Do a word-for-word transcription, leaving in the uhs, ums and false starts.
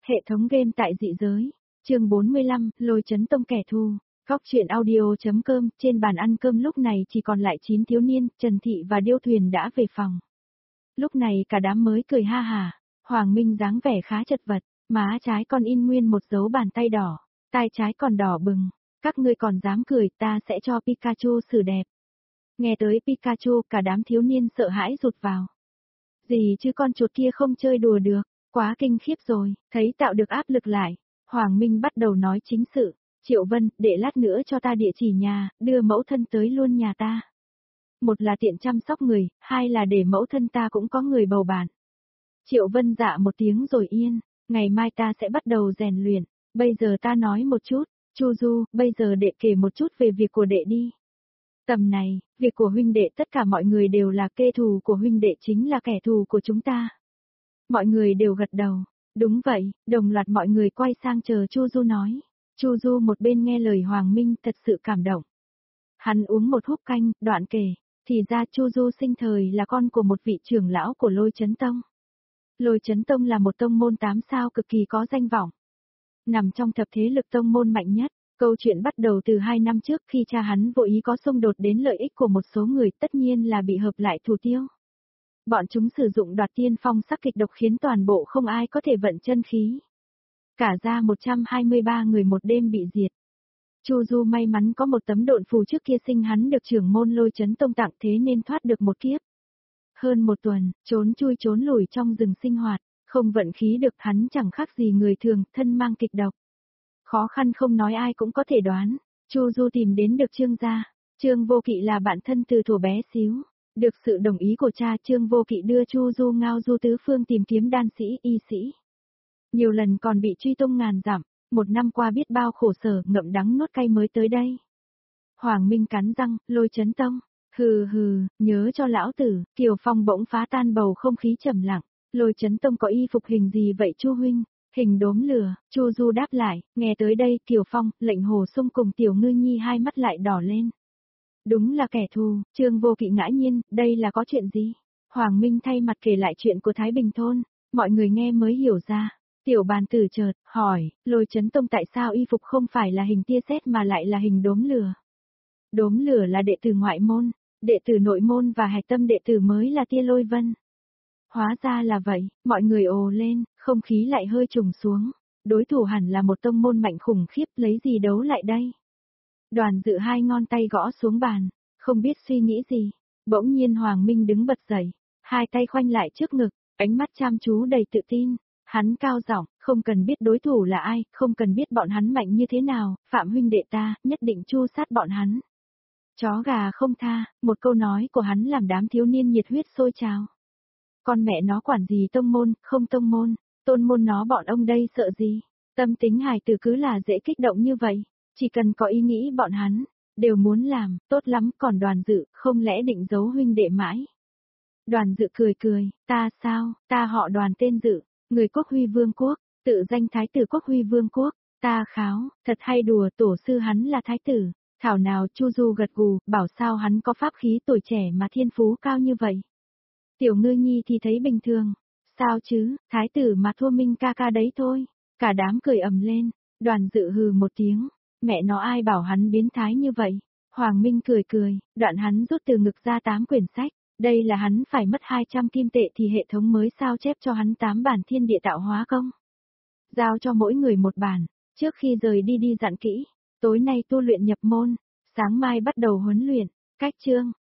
Hệ thống game tại dị giới. Chương bốn mươi lăm, Lôi Chấn Tông kẻ thù. Góc truyện audio.com, trên bàn ăn cơm lúc này chỉ còn lại chín thiếu niên, Trần Thị và Điêu Thuyền đã về phòng. Lúc này cả đám mới cười ha hả, Hoàng Minh dáng vẻ khá chật vật, má trái còn in nguyên một dấu bàn tay đỏ, tai trái còn đỏ bừng. Các ngươi còn dám cười, ta sẽ cho Pikachu xử đẹp. Nghe tới Pikachu, cả đám thiếu niên sợ hãi rụt vào. Gì chứ con chuột kia không chơi đùa được, quá kinh khiếp rồi, thấy tạo được áp lực lại. Hoàng Minh bắt đầu nói chính sự. Triệu Vân, để lát nữa cho ta địa chỉ nhà, đưa mẫu thân tới luôn nhà ta. Một là tiện chăm sóc người, hai là để mẫu thân ta cũng có người bầu bạn. Triệu Vân dạ một tiếng rồi yên, ngày mai ta sẽ bắt đầu rèn luyện, bây giờ ta nói một chút, Chu Du, bây giờ đệ kể một chút về việc của đệ đi. Tầm này, việc của huynh đệ tất cả mọi người đều là kẻ thù của huynh đệ chính là kẻ thù của chúng ta. Mọi người đều gật đầu, đúng vậy, đồng loạt mọi người quay sang chờ Chu Du nói. Chu Du một bên nghe lời Hoàng Minh thật sự cảm động. Hắn uống một húp canh, đoạn kể, thì ra Chu Du sinh thời là con của một vị trưởng lão của Lôi Chấn Tông. Lôi Chấn Tông là một tông môn tám sao cực kỳ có danh vọng. Nằm trong thập thế lực tông môn mạnh nhất, câu chuyện bắt đầu từ hai năm trước khi cha hắn vô ý có xung đột đến lợi ích của một số người tất nhiên là bị hợp lại thủ tiêu. Bọn chúng sử dụng đoạt tiên phong sắc kịch độc khiến toàn bộ không ai có thể vận chân khí. Cả ra một trăm hai mươi ba người một đêm bị diệt. Chu Du may mắn có một tấm độn phù trước kia sinh hắn được trưởng môn Lôi Chấn Tông tặng thế nên thoát được một kiếp. Hơn một tuần, trốn chui trốn lủi trong rừng sinh hoạt, không vận khí được hắn chẳng khác gì người thường, thân mang kịch độc. Khó khăn không nói ai cũng có thể đoán, Chu Du tìm đến được Trương gia. Trương Vô Kỵ là bạn thân từ thuở bé xíu, được sự đồng ý của cha Trương Vô Kỵ đưa Chu Du ngao du tứ phương tìm kiếm đan sĩ, y sĩ. Nhiều lần còn bị truy tung ngàn dặm, một năm qua biết bao khổ sở ngậm đắng nuốt cay mới tới đây. Hoàng Minh cắn răng, Lôi Chấn Tông, hừ hừ, nhớ cho lão tử, Kiều Phong bỗng phá tan bầu không khí trầm lặng, Lôi Chấn Tông có y phục hình gì vậy Chu huynh? Hình đốm lửa, Chu Du đáp lại, nghe tới đây Kiều Phong, Lệnh Hồ Sung cùng Tiểu Ngư Nhi hai mắt lại đỏ lên. Đúng là kẻ thù, Trương Vô Kỵ ngã nhiên, đây là có chuyện gì? Hoàng Minh thay mặt kể lại chuyện của Thái Bình Thôn, mọi người nghe mới hiểu ra. Tiểu bàn tử chợt, hỏi, Lôi Chấn Tông tại sao y phục không phải là hình tia sét mà lại là hình đốm lửa? Đốm lửa là đệ tử ngoại môn, đệ tử nội môn và hạch tâm đệ tử mới là tia lôi vân. Hóa ra là vậy, mọi người ồ lên, không khí lại hơi trùng xuống. Đối thủ hẳn là một tông môn mạnh khủng khiếp, lấy gì đấu lại đây? Đoàn Dự hai ngón tay gõ xuống bàn, không biết suy nghĩ gì. Bỗng nhiên Hoàng Minh đứng bật dậy, hai tay khoanh lại trước ngực, ánh mắt chăm chú đầy tự tin. Hắn cao giọng, không cần biết đối thủ là ai, không cần biết bọn hắn mạnh như thế nào, Phạm huynh đệ ta, nhất định chu sát bọn hắn. Chó gà không tha, một câu nói của hắn làm đám thiếu niên nhiệt huyết sôi trào. Con mẹ nó quản gì tông môn, không tông môn, tôn môn nó bọn ông đây sợ gì, tâm tính hài tử cứ là dễ kích động như vậy, chỉ cần có ý nghĩ bọn hắn, đều muốn làm, tốt lắm, còn Đoàn Dự, không lẽ định giấu huynh đệ mãi. Đoàn Dự cười cười, ta sao, ta họ Đoàn tên Dự. Người Quốc Huy Vương Quốc, tự danh Thái tử Quốc Huy Vương Quốc, ta kháo, thật hay đùa, tổ sư hắn là Thái tử, thảo nào Chu Du gật gù, bảo sao hắn có pháp khí tuổi trẻ mà thiên phú cao như vậy. Tiểu Ngư Nhi thì thấy bình thường, sao chứ, Thái tử mà thua Minh ca ca đấy thôi, cả đám cười ầm lên, Đoàn Dự hừ một tiếng, mẹ nó ai bảo hắn biến thái như vậy, Hoàng Minh cười cười, đoạn hắn rút từ ngực ra tám quyển sách. Đây là hắn phải mất hai trăm kim tệ thì hệ thống mới sao chép cho hắn tám bản thiên địa tạo hóa công. Giao cho mỗi người một bản, trước khi rời đi đi dặn kỹ, tối nay tu luyện nhập môn, sáng mai bắt đầu huấn luyện, cách chương,